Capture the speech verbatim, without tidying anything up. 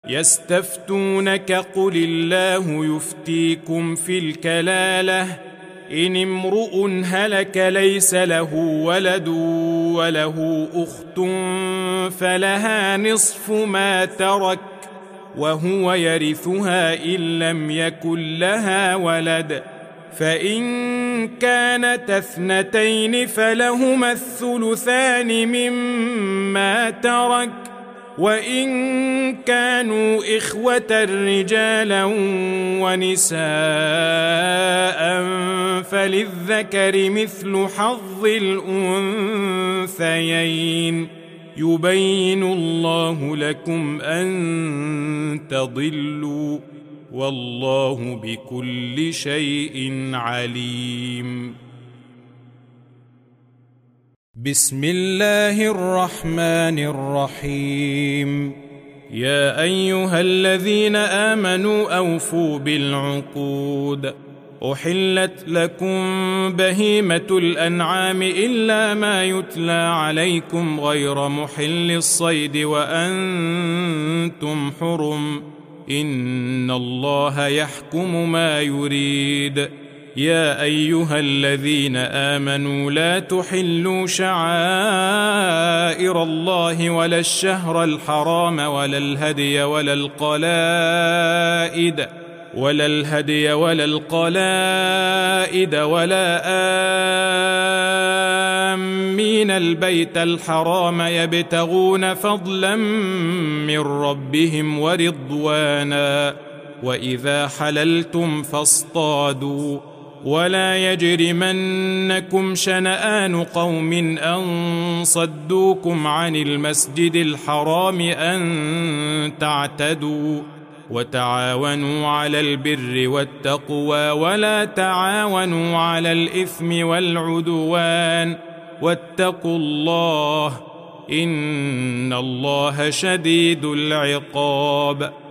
يستفتونك قل الله يفتيكم في الكلالة إن امرؤ هلك ليس له ولد وله أخت فلها نصف ما ترك وهو يرثها إن لم يكن لها ولد فإن كانت اثنتين فلهما الثلثان مما ترك وإن كانوا إخوة رجالا ونساء فللذكر مثل حظ الأنثيين يبين الله لكم أن تضلوا والله بكل شيء عليم. بسم الله الرحمن الرحيم. يا أيها الذين آمنوا أوفوا بالعقود أحلت لكم بهيمة الأنعام إلا ما يتلى عليكم غير محل الصيد وأنتم حرم إن الله يحكم ما يريد. يا أيها الذين آمنوا لا تحلوا شعائر الله ولا الشهر الحرام ولا الهدي ولا القلائد ولا الهدي ولا القلائد ولا آمين البيت الحرام يبتغون فضلا من ربهم ورضوانا وإذا حللتم فاصطادوا ولا يجرمنكم شنآن قوم أن صدوكم عن المسجد الحرام أن تعتدوا وتعاونوا على البر والتقوى ولا تعاونوا على الإثم والعدوان واتقوا الله إن الله شديد العقاب.